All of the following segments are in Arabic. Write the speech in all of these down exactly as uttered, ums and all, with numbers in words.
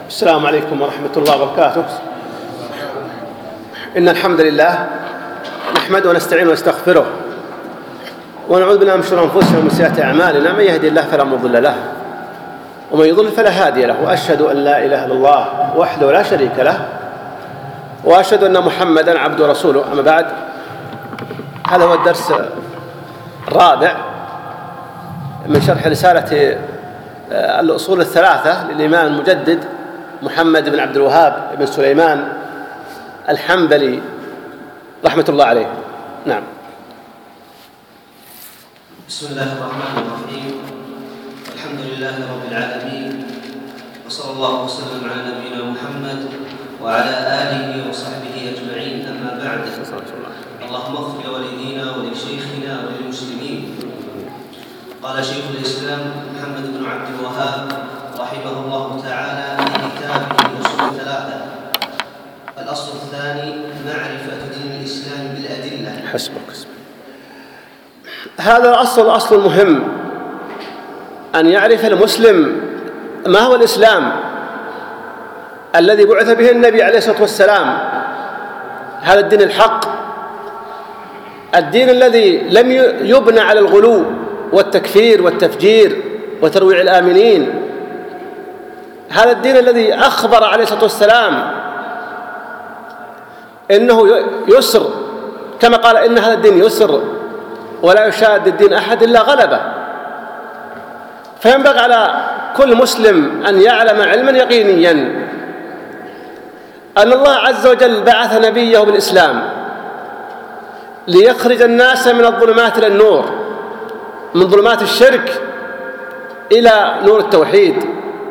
السلام عليكم ورحمة الله وبركاته. إن الحمد لله نحمده ونستعين ونستغفره ونعوذ بالله من شرور أنفسنا ومن سيئات أعمالنا. من يهدي الله فلا مضل له ومن يضلل فلا هادي له، وأشهد أن لا إله إلا الله وحده لا شريك له، وأشهد أن محمدا عبده ورسوله. أما بعد، هذا هو الدرس الرابع من شرح رسالة الأصول الثلاثة للإمام المجدد محمد بن عبد الوهاب بن سليمان الحنبلي رحمة الله عليه. نعم. بسم الله الرحمن الرحيم. الحمد لله رب العالمين، وصلى الله وسلم على نبينا محمد وعلى آله وصحبه أجمعين. أما بعد، اللهم اغفر لوالدينا ولشيخنا وللمسلمين. قال شيخ الإسلام محمد بن عبد الوهاب رحمه الله تعالى في كتابه الأصول الثلاثة: الأصل الثاني معرفة دين الإسلام بالأدلة. حسبك. هذا الأصل أصل مهم، أن يعرف المسلم ما هو الإسلام الذي بعث به النبي عليه الصلاة والسلام. هذا الدين الحق، الدين الذي لم يبنى على الغلو والتكفير والتفجير وترويع الآمنين. هذا الدين الذي أخبر عليه الصلاة والسلام إنه يسر، كما قال إن هذا الدين يسر ولا يشاد الدين أحد إلا غلبه. فينبغي على كل مسلم أن يعلم علما يقينيا أن الله عز وجل بعث نبيه بالإسلام ليخرج الناس من الظلمات إلى النور، من ظلمات الشرك إلى نور التوحيد.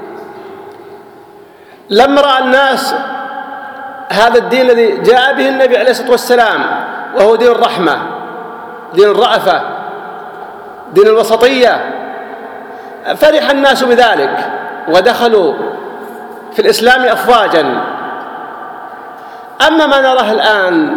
لما رأى الناس هذا الدين الذي جاء به النبي عليه الصلاة والسلام، وهو دين الرحمة، دين الرأفة، دين الوسطية، فرح الناس بذلك ودخلوا في الإسلام أفواجا. أما ما نراه الآن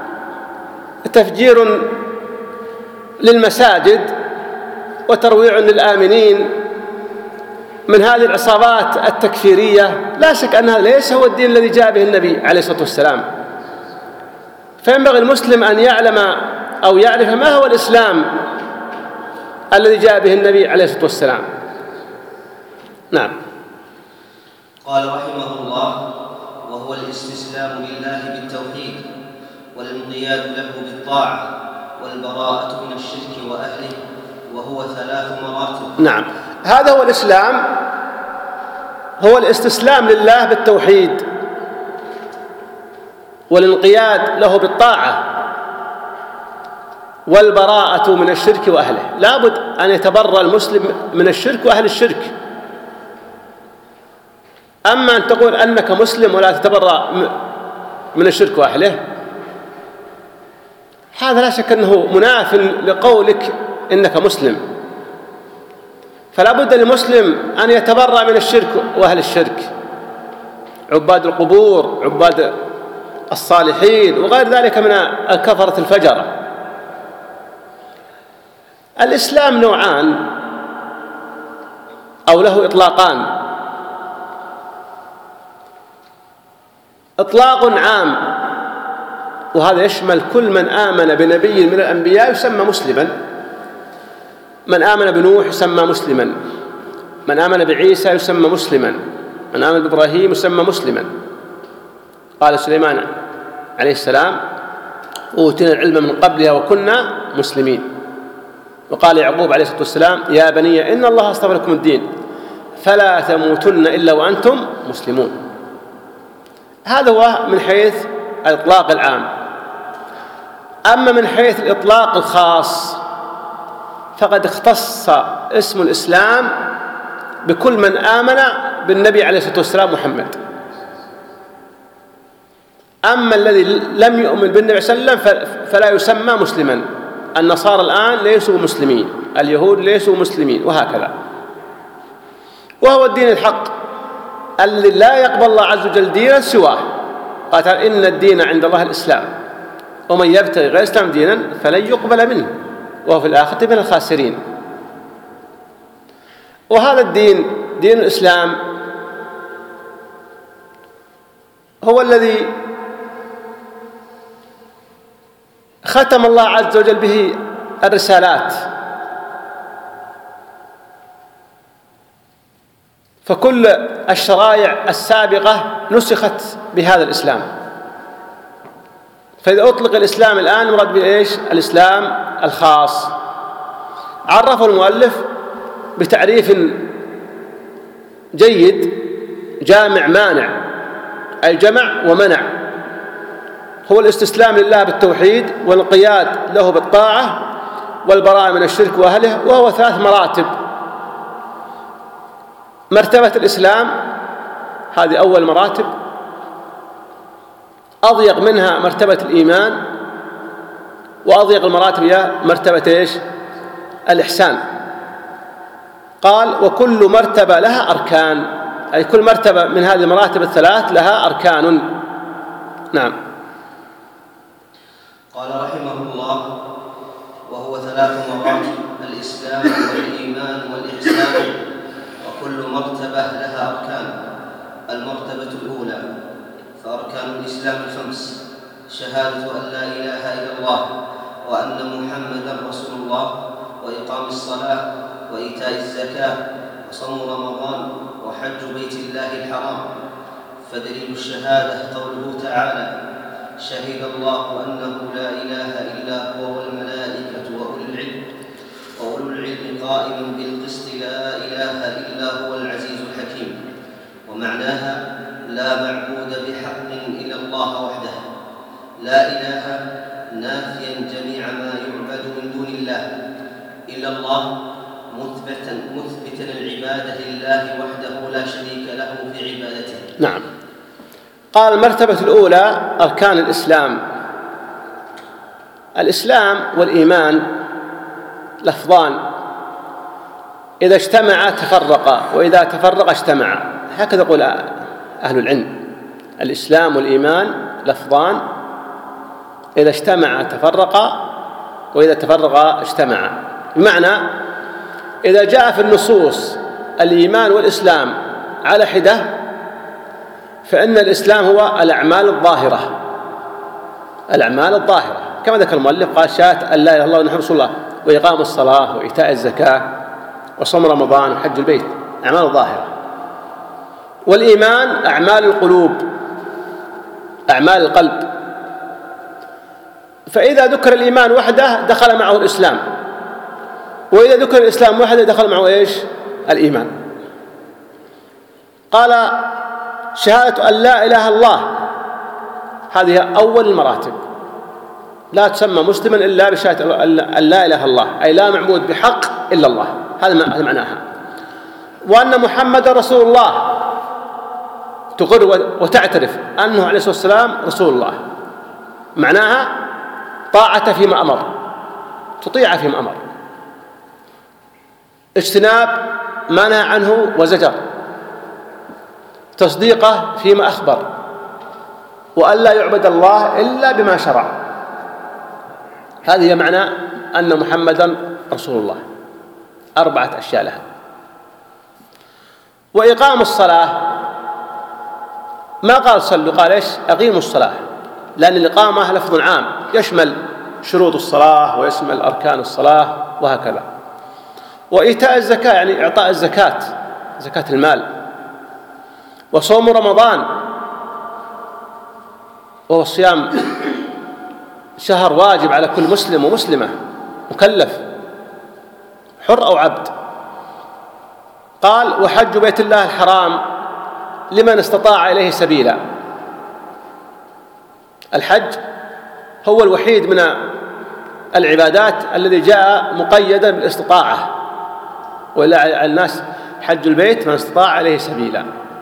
تفجير للمساجد وترويع للآمنين من هذه العصابات التكفيرية، لا شك أن هذا ليس هو الدين الذي جاء به النبي عليه الصلاة والسلام. فينبغي المسلم أن يعلم أو يعرف ما هو الإسلام الذي جاء به النبي عليه الصلاة والسلام. نعم. قال رحمه الله: وهو الاستسلام لله بالتوحيد والانقياد له بالطاعة والبراءة من الشرك وأهله، وهو ثلاث مراتب. نعم، هذا هو الإسلام، هو الاستسلام لله بالتوحيد والانقياد له بالطاعة والبراءة من الشرك وأهله. لا بد أن يتبرأ المسلم من الشرك وأهل الشرك. أما أن تقول أنك مسلم ولا تتبرأ من الشرك وأهله، هذا لا شك أنه مناف لقولك إنك مسلم. فلا بد للمسلم أن يتبرأ من الشرك وأهل الشرك، عباد القبور، عباد الصالحين، وغير ذلك من الكفرة الفجرة. الإسلام نوعان أو له إطلاقان: إطلاق عام، وهذا يشمل كل من آمن بنبي من الأنبياء يسمى مسلما. من آمن بنوح يسمى مسلما، من آمن بعيسى يسمى مسلما، من آمن بإبراهيم يسمى مسلما. قال سليمان عليه السلام: أوتينا العلم من قبلها وكنا مسلمين. وقال يعقوب عليه الصلاة والسلام: يا بني إن الله اصطفى لكم الدين فلا تموتن إلا وأنتم مسلمون. هذا هو من حيث الإطلاق العام. أما من حيث الإطلاق الخاص فقد اختص اسم الإسلام بكل من آمن بالنبي عليه الصلاة والسلام محمد. أما الذي لم يؤمن بالنبي صلى الله عليه وسلم فلا يسمى مسلما. النصارى الآن ليسوا مسلمين، اليهود ليسوا مسلمين، وهكذا. وهو الدين الحق الذي لا يقبل الله عز وجل دينا سواه. قال إن الدين عند الله الإسلام ومن يبتغي غير الإسلام دينا فلن يقبل منه وهو في الآخرة من الخاسرين. وهذا الدين دين الإسلام هو الذي ختم الله عز وجل به الرسالات، فكل الشرائع السابقة نسخت بهذا الإسلام. فإذا أطلق الإسلام الآن مراد بإيش؟ الإسلام الخاص. عرفه المؤلف بتعريف جيد جامع مانع، أي جمع ومنع، هو الاستسلام لله بالتوحيد والانقياد له بالطاعة والبراءة من الشرك وأهله، وهو ثلاث مراتب. مرتبة الإسلام هذه أول مراتب، أضيق منها مرتبة الإيمان، وأضيق المراتب هي مرتبة إيش؟ الإحسان. قال وكل مرتبة لها أركان، أي كل مرتبة من هذه المراتب الثلاث لها أركان. نعم. قال رحمه الله: وهو ثلاث مراتب: الإسلام والإيمان والإحسان، وكل مرتبة لها أركان. المرتبة الأولى: فأركان الإسلام الخمس: شهادة أن لا إله إلا الله وأن محمدًا رسول الله، وإقام الصلاة، وإيتاء الزكاة، وصوم رمضان، وحج بيت الله الحرام. فدليل الشهادة قوله تعالى: شهد الله أنه لا إله إلا هو والملائكة وأولو العلم وأولو العلم قائما بالقسط لا إله إلا هو العزيز الحكيم. ومعناها: لا معبود بحق إلا الله وحده، لا إله نافيا جميع ما يعبد من دون الله إلا الله، مثبتا مثبتا العبادة لله وحده لا شريك له في عبادته. نعم. قال المرتبة الأولى أركان الإسلام. الإسلام والإيمان لفظان، إذا اجتمعا تفرقا، وإذا تفرقا اجتمعا، هكذا يقول أهل العلم. الإسلام والإيمان لفظان، إذا اجتمعا تفرقا، وإذا تفرقا اجتمعا. بمعنى إذا جاء في النصوص الإيمان والإسلام على حدة، فإن الإسلام هو الأعمال الظاهرة، الأعمال الظاهرة كما ذكر المؤلف، قال شهادة أن لا إله إلا الله وأن رسول الله، وإقام الصلاة، وإيتاء الزكاة، وصوم رمضان، وحج البيت، أعمال الظاهرة. والإيمان أعمال القلوب، أعمال القلب. فإذا ذكر الإيمان وحده دخل معه الإسلام، وإذا ذكر الإسلام وحده دخل معه إيش؟ الإيمان. قال شهادة أن لا إله إلا الله، هذه أول المراتب، لا تسمى مسلما إلا بشهادة أن لا إله إلا الله، أي لا معبود بحق إلا الله، هذا معناها. وأن محمد رسول الله، تقر وتعترف أنه عليه الصلاة والسلام رسول الله، معناها طاعة فيما أمر، تطيع فيما أمر، اجتناب ما نهى عنه وزجر، تصديقه فيما أخبر، وأن لا يعبد الله إلا بما شرع. هذه معنى أن محمدًا رسول الله. أربعة أشياء لها. وإقام الصلاة، ما قال صلوا، قال إيش؟ أقيموا الصلاة، لأن الإقامة لفظ عام يشمل شروط الصلاة ويشمل أركان الصلاة وهكذا. وإيتاء الزكاة يعني إعطاء الزكاة، زكاة المال. وصوم رمضان، وهو الصيام شهر واجب على كل مسلم ومسلمة مكلف حر أو عبد. قال وحج بيت الله الحرام لمن استطاع إليه سبيلا. الحج هو الوحيد من العبادات الذي جاء مقيدا بالاستطاعة، وإلا على الناس حج البيت من استطاع إليه سبيلا.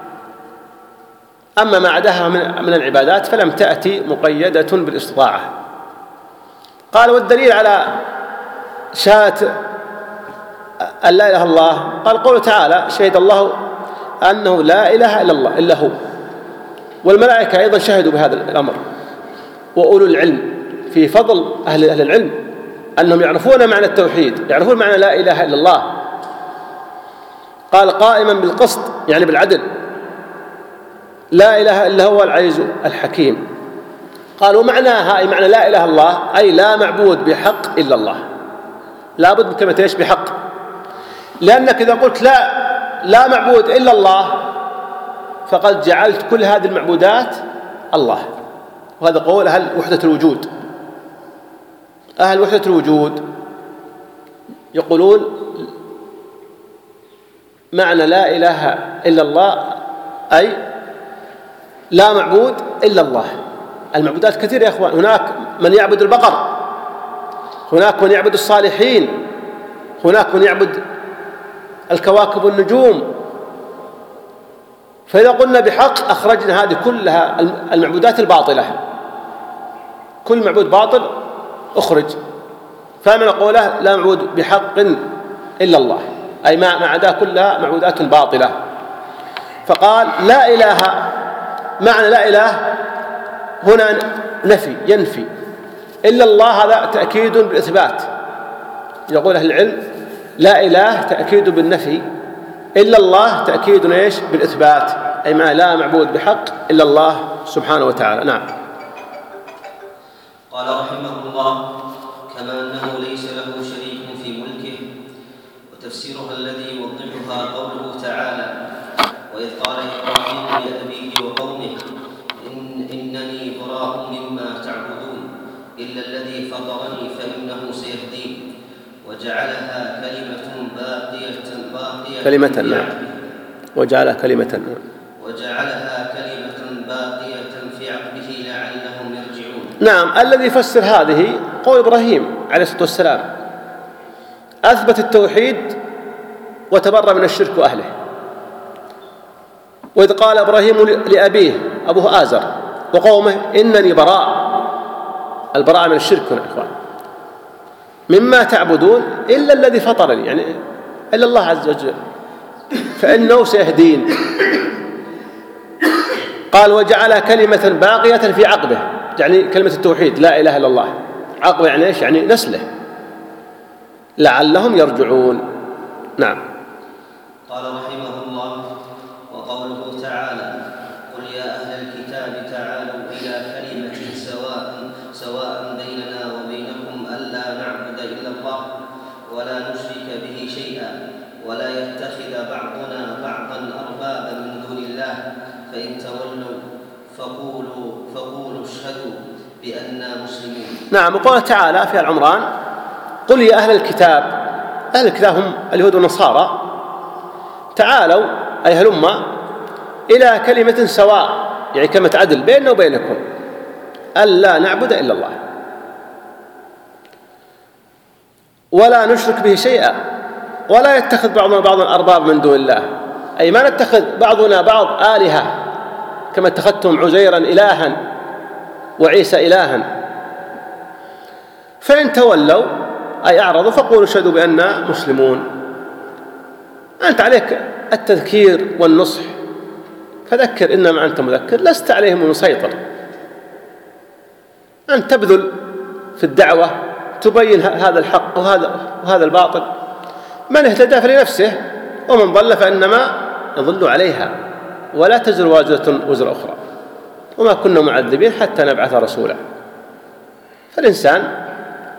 أما ما عداها من العبادات فلم تأتي مقيدة بالاستطاعة. قال والدليل على شهادة أن لا إله إلا الله، قال قوله تعالى شهد الله أنه لا إله إلا الله إلا هو، والملائكة أيضا شهدوا بهذا الأمر، وأولو العلم في فضل أهل أهل العلم أنهم يعرفون معنى التوحيد، يعرفون معنى لا إله إلا الله. قال قائما بالقسط يعني بالعدل، لا إله إلا هو العزيز الحكيم. قال ومعناها أي معنى لا إله إلا الله أي لا معبود بحق إلا الله. لابد من كلمة إيش؟ بحق. لأنك إذا قلت لا لا معبود إلا الله فقد جعلت كل هذه المعبودات الله. وهذا قول أهل وحدة الوجود. أهل وحدة الوجود يقولون معنى لا إله إلا الله أي لا معبود إلا الله. المعبودات كثيرة يا أخوان، هناك من يعبد البقر، هناك من يعبد الصالحين، هناك من يعبد الكواكب والنجوم. فإذا قلنا بحق أخرجنا هذه كلها المعبودات الباطلة، كل معبود باطل أخرج. فمن قوله لا معبود بحق إلا الله أي ما عداه كلها معبودات باطلة. فقال لا إله، معنى لا إله هنا نفي ينفي، إلا الله هذا تأكيد بالإثبات. يقول أهل العلم لا إله تأكيد بالنفي، إلا الله تأكيد إيش؟ بالإثبات، أي ما لا معبود بحق إلا الله سبحانه وتعالى. نعم. قال رحمه الله كما أنه ليس له شريك في ملكه. وتفسيرها الذي يوضحها قوله تعالى وإذ قال إبراهيم لأبيه وقومه إن إنني براء مما تعبدون إلا الذي فطرني فإنه سيهدين وجعلها كلمة باقية باقية كلمة نعم وجعلها كلمة وجعلها كلمة باقية في عقبه لعلهم يرجعون. نعم. الذي يفسر هذه قول إبراهيم عليه الصلاة والسلام، أثبت التوحيد وتبرأ من الشرك وأهله. وإذ قال إبراهيم لأبيه أبوه آزر وقومه إنني براء، البراءة من الشرك هنا إخوان، مما تعبدون إلا الذي فطرني، يعني إلا الله عز وجل فإنه سيهدين. قال وجعل كلمة باقية في عقبه، يعني كلمة التوحيد لا إله إلا الله، عقبه يعني إيش؟ يعني نسله، لعلهم يرجعون. نعم. قال رحمه الله وقوله تعالى قل يا أهل الكتاب تعالوا إلى كلمة سواء سواء بيننا وبينكم ألا نعبد إلا الله ولا نشرك به شيئا ولا يتخذ بعضنا بعضا أربابا من دون الله فإن تولوا فقولوا فقولوا اشهدوا بأننا مسلمون. نعم. وقال تعالى في العمران قل يا أهل الكتاب، أهل الكتاب هم اليهود والنصارى، تعالوا أي هلما إلى كلمة سواء، يعني كلمة عدل بيننا وبينكم، ألا نعبد إلا الله ولا نشرك به شيئا ولا يتخذ بعضنا بعضا أرباب من دون الله، أي ما نتخذ بعضنا بعض آلهة كما اتخذتم عزيرا إلها وعيسى إلها. فإن تولوا أي أعرضوا فقولوا اشهدوا بأننا مسلمون. أنت عليك التذكير والنصح، فذكر إنما أنت مذكر، لست عليهم مسيطر. أن تبذل في الدعوة، تبين هذا الحق وهذا وهذا الباطل. من اهتدى فلنفسه ومن ضل فإنما يضل عليها ولا تزر وازرة وزر أخرى وما كنا معذبين حتى نبعث رسولا. فالإنسان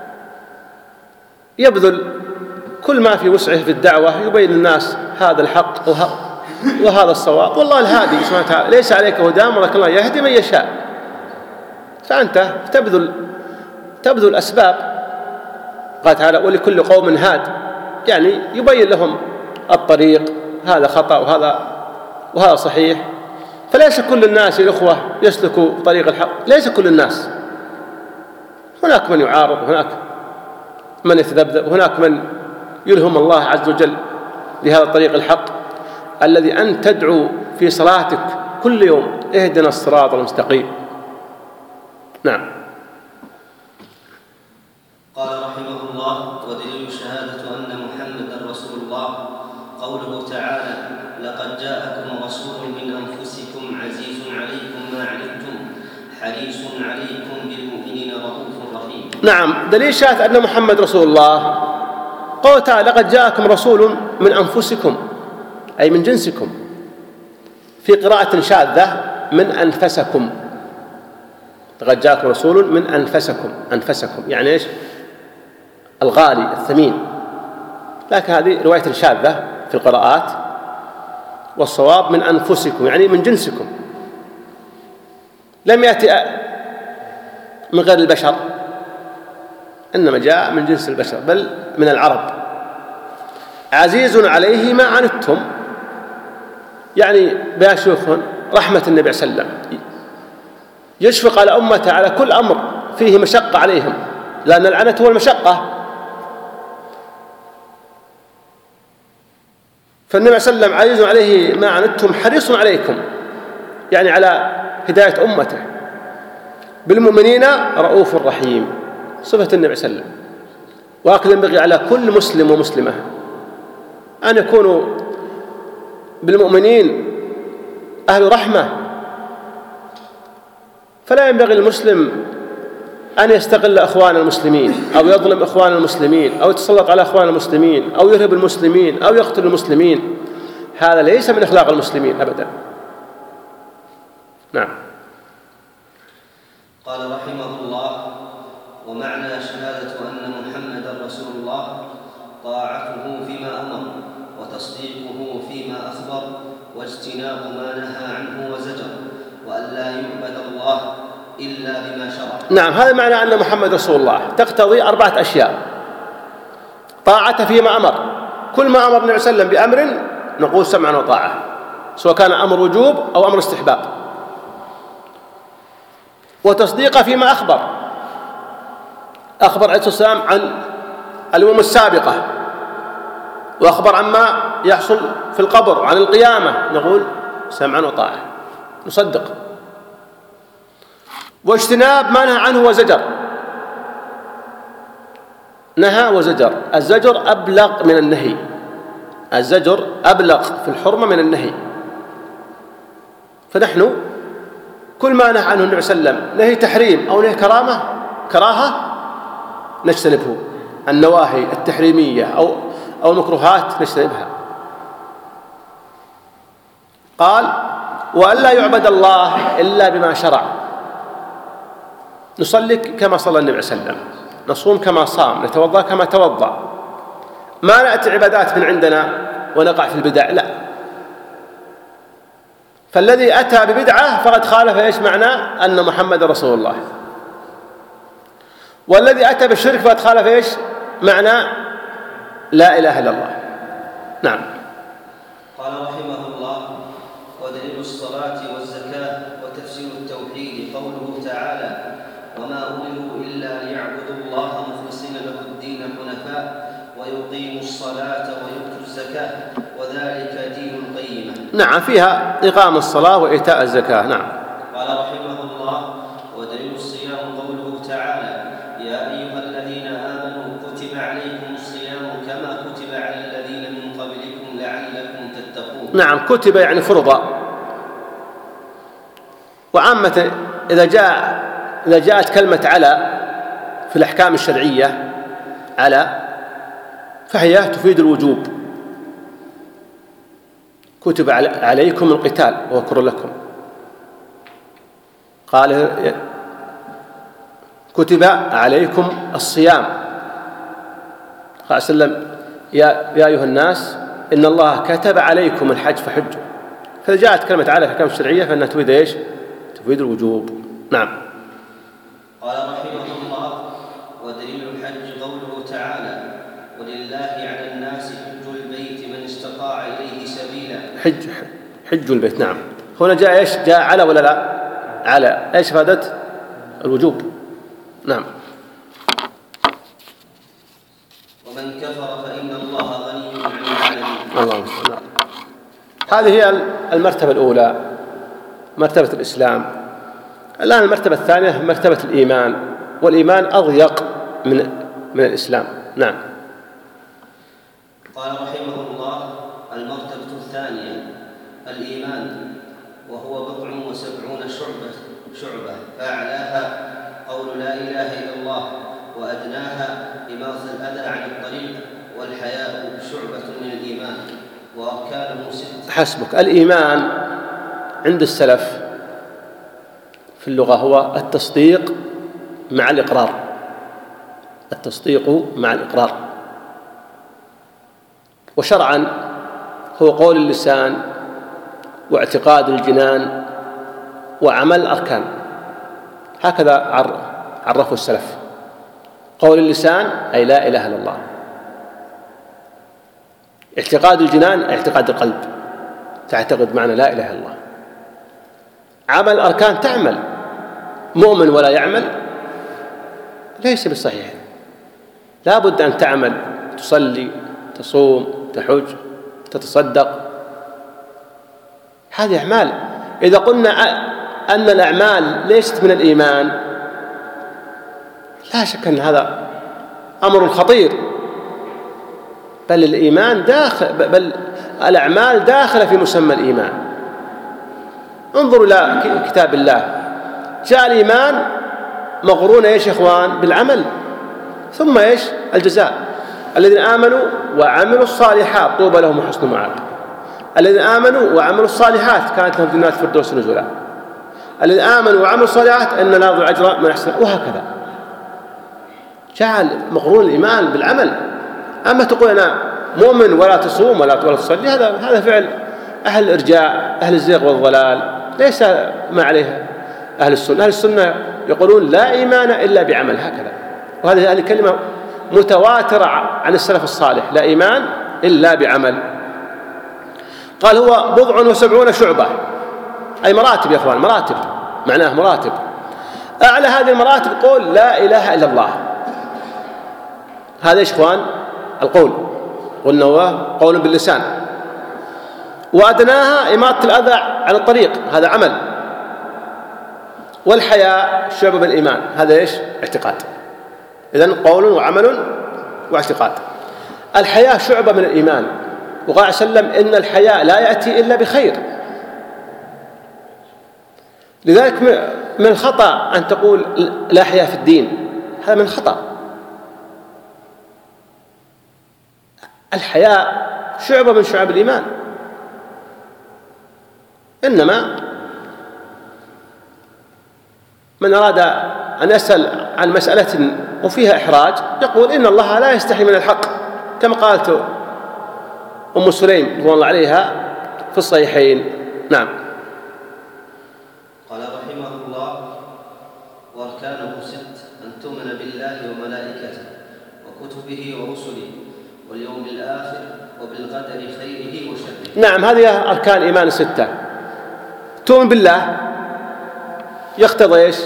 يبذل كل ما في وسعه في الدعوة، يبين للناس هذا الحق وهذا الصواب، والله الهادي سبحانه وتعالى ليس عليك هداهم ولكن الله يهدي من يشاء. فأنت تبذل تبذل أسباب. قال تعالى ولكل قوم هاد، يعني يبين لهم الطريق، هذا خطأ وهذا وهذا صحيح. فليس كل الناس يا إخوة يسلكوا طريق الحق، ليس كل الناس، هناك من يعارض، هناك من يتذبذب، هناك من يلهم الله عز وجل لهذا الطريق الحق الذي أن تدعو في صلاتك كل يوم اهدنا الصراط المستقيم. نعم. قال رحمه الله ودليل شهادة أن محمدا رسول الله قوله تعالى لقد جاءكم رسول من أنفسكم عزيز عليكم ما عنتم حريص عليكم بالمؤمنين رؤوف رحيم. نعم. دليل شهادة أن محمد رسول الله قال تعالى لقد جاءكم رسول من أنفسكم أي من جنسكم. في قراءة شاذة من أنفسكم، لقد جاءكم رسول من أنفسكم. أنفسكم يعني إيش؟ الغالي الثمين، لكن هذه رواية شاذة في القراءات، والصواب من أنفسكم يعني من جنسكم، لم يأتي من غير البشر، إنما جاء من جنس البشر بل من العرب. عزيز عليه ما عنتم، يعني بها شيوخ رحمة النبي صلى الله عليه وسلم، يشفق على أمته على كل أمر فيه مشقة عليهم، لأن العنة هو المشقة. فالنبي صلى الله عليه وسلم عزيز عليه ما عنتم حريص عليكم، يعني على هداية أمته. بالمؤمنين رؤوف رحيم، صفة النبي صلى الله عليه وسلم. وهكذا ينبغي على كل مسلم ومسلمة أن يكونوا بالمؤمنين أهل رحمة، فلا ينبغي المسلم أن يستغل أخوان المسلمين أو يظلم أخوان المسلمين أو يتسلط على أخوان المسلمين أو يرهب المسلمين أو يقتل المسلمين. هذا ليس من أخلاق المسلمين أبدا. نعم. قال رحمه الله: ومعنى شهادة أن محمدا رسول الله طاعته فيما أمر وتصديقه فيما أخبر واجتناب ما نهى عنه وزجر، وأن لا يعبد الله إلا بما شرع. نعم، هذا معنى أن محمد رسول الله تقتضي أربعة أشياء: طاعته فيما أمر، كل ما أمر النبي صلى الله عليه وسلم بأمر نقول سمعا وطاعة، سواء كان أمر وجوب أو أمر استحباب. وتصديقه فيما أخبر، أخبر عليه الصلاة والسلام عن الأمم السابقة، وأخبر عما يحصل في القبر عن القيامة، نقول سمعا وطاعة نصدق. واجتناب ما نهى عنه وزجر، نهى وزجر، الزجر أبلغ من النهي، الزجر أبلغ في الحرمة من النهي. فنحن كل ما نهى عنه النبي صلى الله عليه وسلم نهي تحريم أو نهي كرامة كراهة نجتنبه، النواهي التحريمية أو أو المكروهات نجتنبها. قال: وأن لا يعبد الله إلا بما شرع، نصلي كما صلى النبي صلى الله عليه وسلم، نصوم كما صام، نتوضأ كما توضأ، ما نأتي عبادات من عندنا ونقع في البدع، لا. فالذي أتى ببدعة فقد خالف إيش معنى أن محمد رسول الله، والذي أتى بالشرك فقد خالف إيش معنى لا إله إلا الله. نعم. قال رحمه الله: ودليل الصلاة والزكاة وتفسير التوحيد قوله تعالى: وما أمروا إلا ليعبدوا الله مخلصين له الدين حنفاء ويقيموا الصلاة ويؤتوا الزكاة وذلك دين القيمة. نعم، فيها إقام الصلاة وإيتاء الزكاة. نعم. قال رحمه الله: ودليل الصيام قوله تعالى: يا أيها الذين آمنوا كتب عليكم الصيام كما كتب على الذين من قبلكم لعلكم تتقون. نعم، كتب يعني فرض. وعامة إذا جاء إذا جاءت كلمة على في الأحكام الشرعية على فهي تفيد الوجوب. كتب عليكم القتال وهو كره لكم، قال كتب عليكم الصيام، قال صلى الله عليه وسلم: يا يا أيها الناس إن الله كتب عليكم الحج فحجوا. فإذا جاءت كلمة على في الأحكام الشرعية فإنها تفيد إيش؟ تفيد الوجوب. نعم. قال رحمه الله: ودليل الحج قوله تعالى: ولله على الناس حج البيت من استطاع إليه سبيلا. حج حج البيت. نعم. هنا جاء إيش؟ جاء على ولا لا؟ على. إيش فادت؟ الوجوب. نعم. ومن كفر فإن الله غني عن العالمين. الله المستعان. هذه هي المرتبة الأولى، مرتبة الإسلام. الآن المرتبة الثانية مرتبة الإيمان، والإيمان أضيق من من الإسلام. نعم. قال رحمه الله: المرتبة الثانية الإيمان، وهو بضع وسبعون شعبة شعبة فأعلاها قول لا إله إلا الله، وأدناها إماطة الأذى عن الطريق، والحياء شعبة من الإيمان، وأركانه ست. حسبك. الإيمان عند السلف في اللغة هو التصديق مع الإقرار، التصديق مع الإقرار. وشرعا هو قول اللسان واعتقاد الجنان وعمل الأركان، هكذا عرفوا السلف. قول اللسان أي لا إله إلا الله، اعتقاد الجنان اعتقاد القلب، تعتقد معنى لا إله إلا الله. عمل الأركان تعمل، مؤمن ولا يعمل ليس بالصحيح، لا بد أن تعمل، تصلي، تصوم، تحج، تتصدق، هذه أعمال. إذا قلنا أن الأعمال ليست من الإيمان لا شك أن هذا أمر خطير، بل الإيمان داخل، بل الأعمال داخلة في مسمى الإيمان. انظروا إلى كتاب الله، جاء الإيمان مقرون إيش يا إخوان؟ بالعمل، ثم إيش؟ الجزاء. الذين آمنوا وعملوا الصالحات طوبى لهم وحسن مآب. الذين آمنوا وعملوا الصالحات كانت لهم جنات الفردوس نزلا. الذين آمنوا وعملوا الصالحات أن لا نضيع أجر من أحسن، وهكذا جعل مقرون الإيمان بالعمل. أما تقول أنا مؤمن ولا تصوم ولا تصلي، هذا هذا فعل أهل الإرجاء، أهل الزيغ والضلال، ليس ما عليه أهل السنة. أهل السنة يقولون لا إيمان إلا بعمل، هكذا. وهذه هذه كلمة متواترة عن السلف الصالح، لا إيمان إلا بعمل. قال هو بضع وسبعون شعبة، أي مراتب يا أخوان، مراتب، معناه مراتب. أعلى هذه المراتب قول لا إله إلا الله، هذا إيش إخوان؟ القول، قلنا هو قول باللسان. وأدناها إماطة الأذى عن الطريق، هذا عمل. والحياء شعبة من الإيمان، هذا إيش؟ اعتقاد. إذن قول وعمل واعتقاد. الحياء شعبة من الإيمان، وقال عليه وسلم إن الحياء لا يأتي إلا بخير. لذلك من الخطأ أن تقول لا حياء في الدين، هذا من الخطأ. الحياء شعبة من شعب الإيمان، إنما من أراد أن يسأل عن مسألة وفيها إحراج يقول إن الله لا يستحي من الحق، كما قالت أم سليم رضوان الله عليها في الصحيحين. نعم. قال رحمه الله: وأركانه ست: أن تؤمن بالله وملائكته وكتبه ورسله واليوم الآخر وبالقدر خيره وشره. نعم، هذه أركان الإيمان الستة. تؤمن بالله يقتضي إيش؟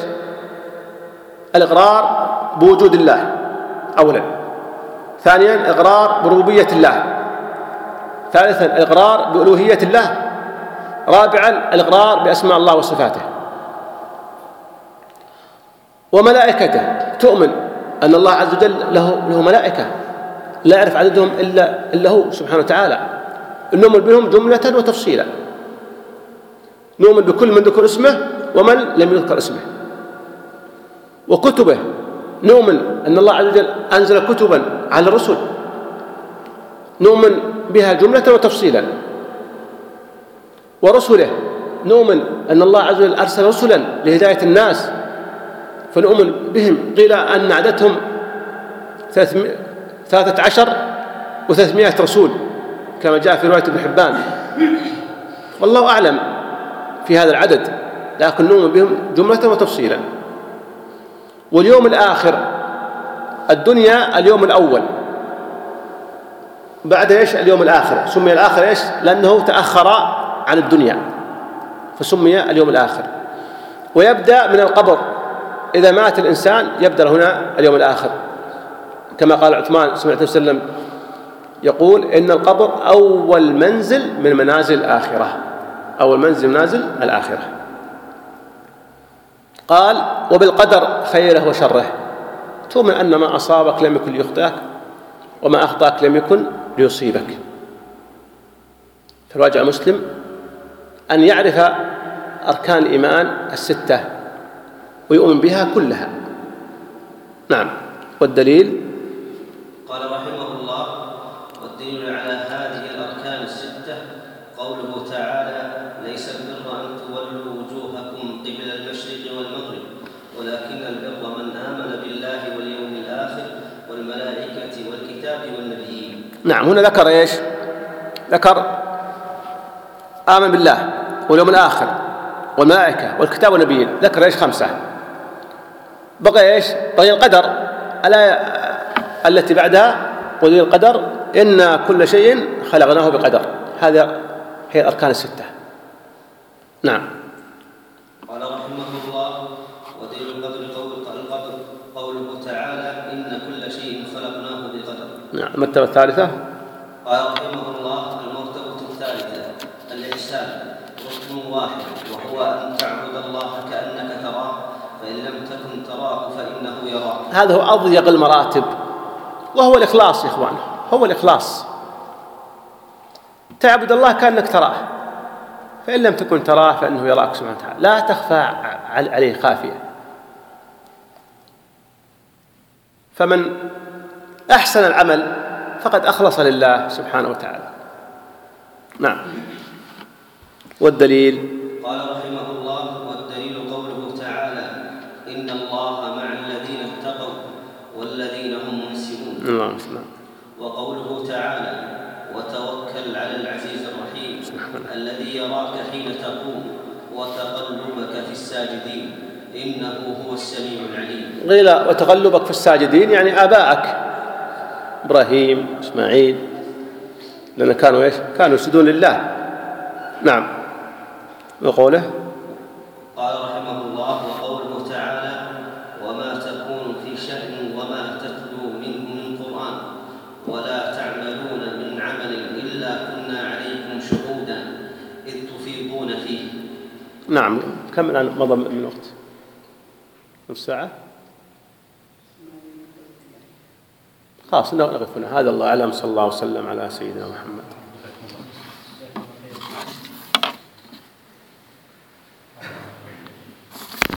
الإقرار بوجود الله أولا، ثانيا الإقرار بربوبية الله، ثالثا الإقرار بألوهية الله، رابعا الإقرار بأسماء الله وصفاته. وملائكته تؤمن أن الله عز وجل له, له ملائكة لا يعرف عددهم إلا, إلا هو سبحانه وتعالى، نؤمن بهم جملة وتفصيلا، نؤمن بكل من ذكر اسمه ومن لم يذكر اسمه. وكتبه نؤمن أن الله عز وجل أنزل كتبا على الرسل، نؤمن بها جملة وتفصيلا. ورسله نؤمن أن الله عز وجل أرسل رسلا لهداية الناس، فنؤمن بهم. قيل أن عددهم ثلاثة عشر وثلاثمائة رسول كما جاء في رواية ابن حبان، والله أعلم في هذا العدد، لكن نؤمن بهم جملة وتفصيلا. واليوم الآخر، الدنيا اليوم الأول، بعد إيش؟ اليوم الآخر. سمي الآخر إيش؟ لأنه تأخر عن الدنيا فسمي اليوم الآخر. ويبدأ من القبر، إذا مات الإنسان يبدأ هنا اليوم الآخر، كما قال عثمان سمعت النبي صلى الله عليه وسلم يقول إن القبر أول منزل من منازل الآخرة، أول منزل من منازل الآخرة. قال وبالقدر خيره وشره، تؤمن أن ما أصابك لم يكن ليخطئك وما أخطأك لم يكن ليصيبك. فالواجب المسلم أن يعرف أركان الإيمان الستة ويؤمن بها كلها. نعم. والدليل قال رحمه الله: والدليل على هذه الأركان الستة قوله تعالى: ليس البر أن تولوا وجوهكم وجوهكم قبل المشرق والمغرب ولكن البر من آمن بالله واليوم الآخر والملائكة والكتاب والنبيين. نعم، هنا ذكر إيش؟ ذكر آمن بالله واليوم الآخر والملائكة والكتاب والنبيين، ذكر إيش؟ خمسة. بقى إيش؟ بقي القدر الآية التي بعدها ولي القدر إن كل شيء خلقناه بقدر. هذه هي الأركان الستة. نعم. قال رحمه الله: ودليل القدر قول القدر قوله تعالى: إن كل شيء خلقناه بقدر. نعم. المرتبة الثالثة قال رحمه الله: المرتبة الثالثة الإحسان، ركن واحد، وهو أن تعبد الله كأنك تراه، فإن لم تكن تراه فإنه يراك. هذا هو أضيق المراتب، وهو الإخلاص يا إخوان، هو الإخلاص. تعبد الله كأنك تراه، فإن لم تكن تراه فإنه يراك سبحانه وتعالى، لا تخفى عليه خافية. فمن أحسن العمل فقد أخلص لله سبحانه وتعالى. نعم. والدليل قال رحمه الله: والدليل قوله تعالى: إن الله مع الذين اتقوا والذين هم محسنون. الله سبحانه. وقوله تعالى: وتوكل على العزيز الرحيم الذي يراك حين تقوم وتقلبك في الساجدين إنه هو السميع العليم. قيل وتقلبك في الساجدين يعني آباءك إبراهيم إسماعيل، لأن كانوا إيش؟ كانوا يسجدون لله. نعم. وقوله قال رحمه الله: وقوله تعالى: وما تكون في شأن وما تتلو منه من قرآن ولا تعملون من عمل إلا كنا عليكم شهودا إذ تفيضون فيه. نعم. كم الآن مضى من الوقت؟ نصف ساعة؟ خلاص نقف هنا. هذا الله أعلم. صلى الله وسلم على سيدنا محمد.